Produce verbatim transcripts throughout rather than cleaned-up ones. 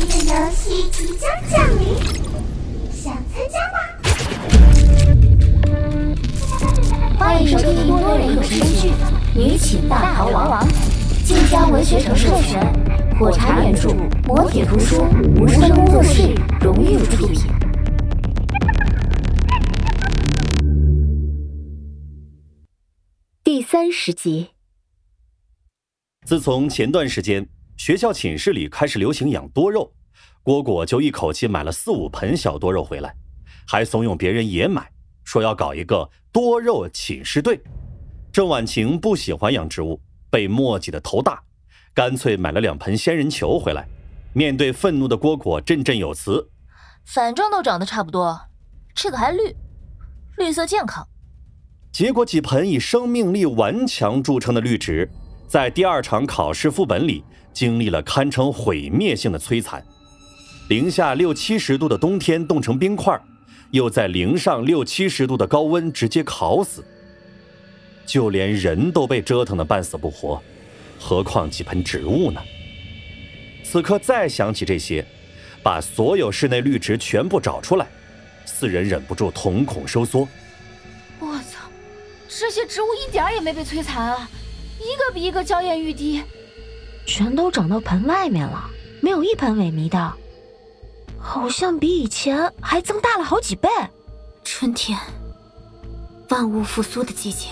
这个游戏即将降临，想参加吗？ 欢迎收听多人有声剧《女寝大逃亡》，晋江文学城授权，火柴原著，磨铁图书，无声工作室荣誉出品。第三十集。 自从前段时间学校寝室里开始流行养多肉，蝈蝈就一口气买了四五盆小多肉回来，还怂恿别人也买，说要搞一个多肉寝室队。郑婉晴不喜欢养植物，被磨叽的头大，干脆买了两盆仙人球回来。面对愤怒的蝈蝈，振振有词： 反正都长得差不多，这个还绿，绿色健康。 结果几盆以生命力顽强著称的绿植，在第二场考试副本里经历了堪称毁灭性的摧残。零下六七十度的冬天冻成冰块，又在零上六七十度的高温直接烤死，就连人都被折腾得半死不活，何况几盆植物呢？此刻再想起这些，把所有室内绿植全部找出来，四人忍不住瞳孔收缩。 我操，这些植物一点也没被摧残啊，一个比一个娇艳欲滴， 全都长到盆外面了，没有一盆萎靡的，好像比以前还增大了好几倍。 春天，万物复苏的季节。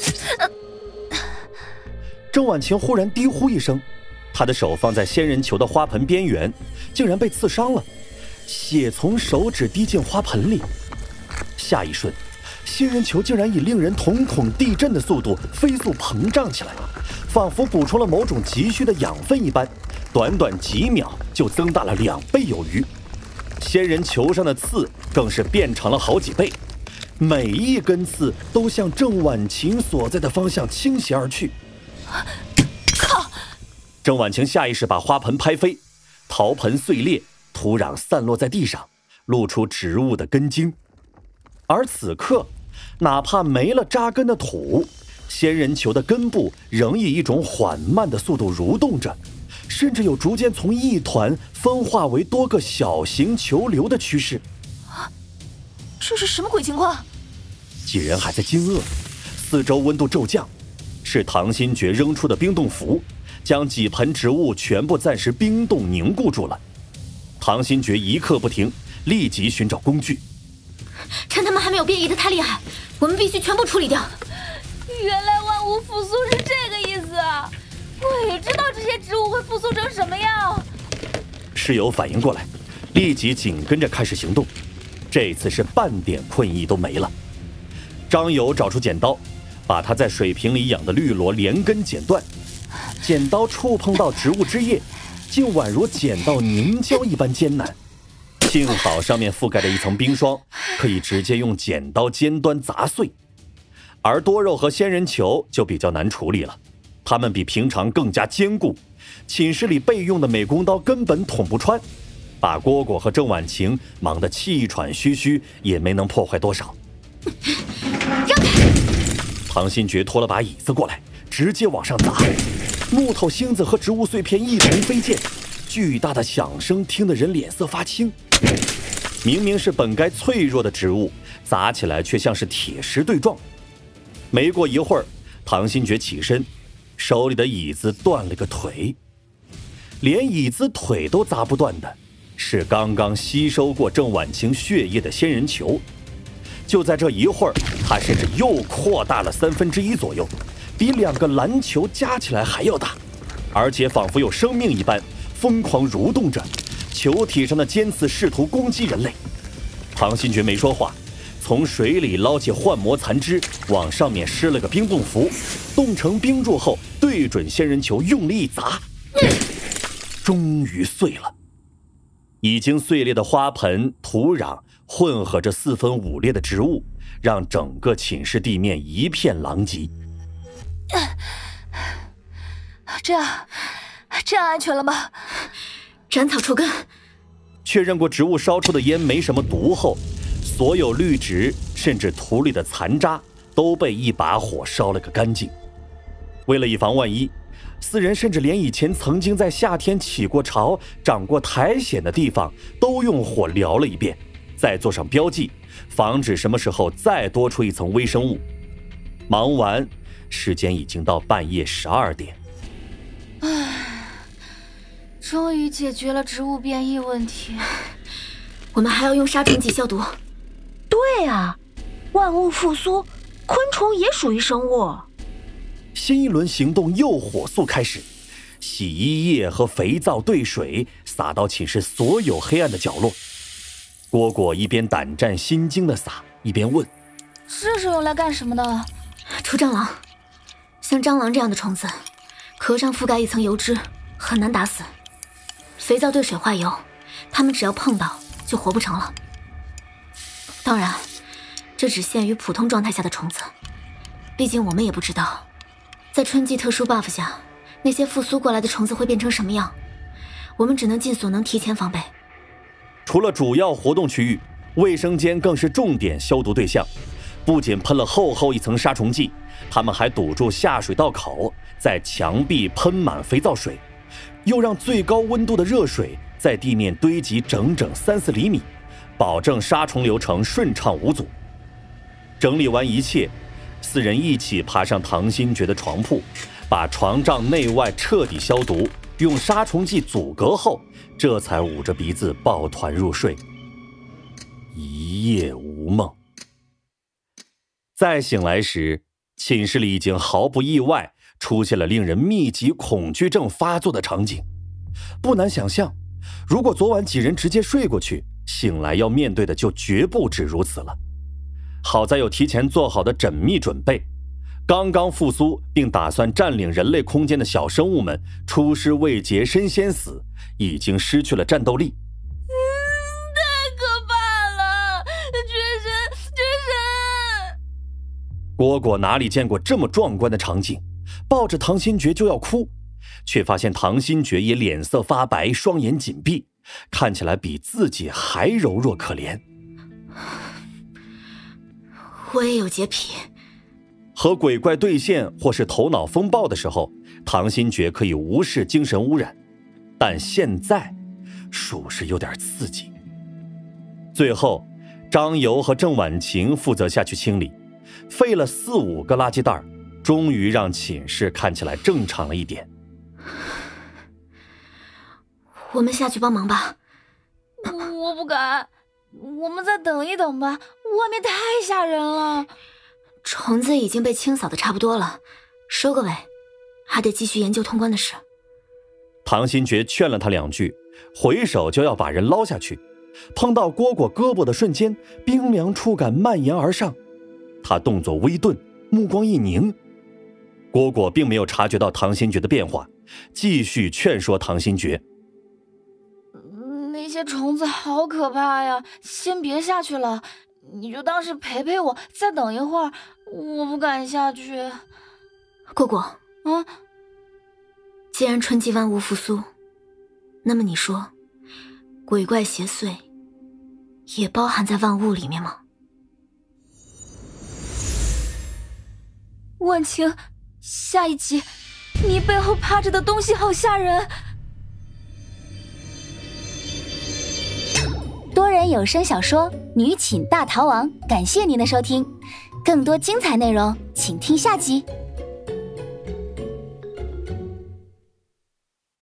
郑婉晴忽然低呼一声，她的手放在仙人球的花盆边缘，竟然被刺伤了，血从手指滴进花盆里。下一瞬，仙人球竟然以令人瞳孔地震的速度飞速膨胀起来，仿佛补充了某种急需的养分一般，短短几秒就增大了两倍有余。仙人球上的刺更是变长了好几倍，每一根刺都向郑婉晴所在的方向倾斜而去。 靠！ 郑婉晴下意识把花盆拍飞，陶盆碎裂，土壤散落在地上，露出植物的根茎。而此刻，哪怕没了扎根的土，仙人球的根部仍以一种缓慢的速度蠕动着，甚至有逐渐从一团分化为多个小型球流的趋势。 这是什么鬼情况？ 几人还在惊愕，四周温度骤降，是唐新觉扔出的冰冻符，将几盆植物全部暂时冰冻凝固住了。唐新觉一刻不停，立即寻找工具。 趁他们还没有变异的太厉害，我们必须全部处理掉。 原来万物复苏是这个意思啊！鬼知道这些植物会复苏成什么样。 室友反应过来，立即紧跟着开始行动，这次是半点困意都没了。张友找出剪刀，把他在水瓶里养的绿萝连根剪断，剪刀触碰到植物枝叶，竟宛如剪到凝胶一般艰难。幸好上面覆盖着一层冰霜，可以直接用剪刀尖端砸碎。而多肉和仙人球就比较难处理了，它们比平常更加坚固，寝室里备用的美工刀根本捅不穿，把蝈蝈和郑婉晴忙得气喘吁吁，也没能破坏多少。 让开！ 唐新觉拖了把椅子过来，直接往上砸，木头芯子和植物碎片一同飞溅，巨大的响声听得人脸色发青。明明是本该脆弱的植物，砸起来却像是铁石对撞。没过一会儿，唐新觉起身，手里的椅子断了个腿。连椅子腿都砸不断的，是刚刚吸收过郑婉晴血液的仙人球。就在这一会儿，它甚至又扩大了三分之一左右，比两个篮球加起来还要大，而且仿佛有生命一般，疯狂蠕动着。球体上的尖刺试图攻击人类。唐新觉没说话，从水里捞起幻魔残枝，往上面施了个冰冻符，冻成冰柱后，对准仙人球用力一砸，终于碎了。已经碎裂的花盆、土壤混合着四分五裂的植物，让整个寝室地面一片狼藉。 这样，这样安全了吗？ 斩草除根。 确认过植物烧出的烟没什么毒后，所有绿植甚至土里的残渣都被一把火烧了个干净。为了以防万一， 四人甚至连以前曾经在夏天起过潮、长过苔藓的地方都用火燎了一遍，再做上标记，防止什么时候再多出一层微生物。忙完，时间已经到半夜十二点。 唉，终于解决了植物变异问题。 我们还要用杀虫剂消毒。 对啊，万物复苏，昆虫也属于生物。 新一轮行动又火速开始，洗衣液和肥皂兑水洒到寝室所有黑暗的角落。蝈蝈一边胆战心惊地撒，一边问： 这是用来干什么的？ 除蟑螂。像蟑螂这样的虫子，壳上覆盖一层油脂，很难打死。肥皂兑水化油，它们只要碰到就活不成了。当然，这只限于普通状态下的虫子，毕竟我们也不知道在春季特殊 buff 下，那些复苏过来的虫子会变成什么样，我们只能尽所能提前防备。 除了主要活动区域，卫生间更是重点消毒对象。不仅喷了厚厚一层杀虫剂，他们还堵住下水道口，在墙壁喷满肥皂水，又让最高温度的热水在地面堆积整整三四厘米，保证杀虫流程顺畅无阻。整理完一切，四人一起爬上唐新觉的床铺，把床帐内外彻底消毒，用杀虫剂阻隔后，这才捂着鼻子抱团入睡。一夜无梦。再醒来时，寝室里已经毫不意外出现了令人密集恐惧症发作的场景。不难想象，如果昨晚几人直接睡过去，醒来要面对的就绝不止如此了。好在有提前做好的缜密准备，刚刚复苏并打算占领人类空间的小生物们出师未捷身先死，已经失去了战斗力。 嗯，太可怕了！绝神，绝神！ 蝈蝈哪里见过这么壮观的场景，抱着唐新觉就要哭，却发现唐新觉也脸色发白，双眼紧闭，看起来比自己还柔弱可怜。 我也有洁癖。 和鬼怪对线或是头脑风暴的时候，唐新觉可以无视精神污染，但现在属实有点刺激。最后，张游和郑婉晴负责下去清理，费了四五个垃圾袋，终于让寝室看起来正常了一点。 我们下去帮忙吧。 我不敢，我们再等一等吧，外面太吓人了。 虫子已经被清扫的差不多了，收个尾，还得继续研究通关的事。 唐新觉劝了他两句，回手就要把人捞下去，碰到蝈蝈胳膊的瞬间，冰凉触感蔓延而上，他动作微顿，目光一凝。蝈蝈并没有察觉到唐新觉的变化，继续劝说唐新觉： 那些虫子好可怕呀，先别下去了，你就当是陪陪我，再等一会儿，我不敢下去。 蝈蝈， 啊， 既然春季万物复苏，那么你说，鬼怪邪祟也包含在万物里面吗？ 婉晴，下一集，你背后趴着的东西好吓人。 多人有声小说《女寝大逃亡》，感谢您的收听，更多精彩内容请听下集。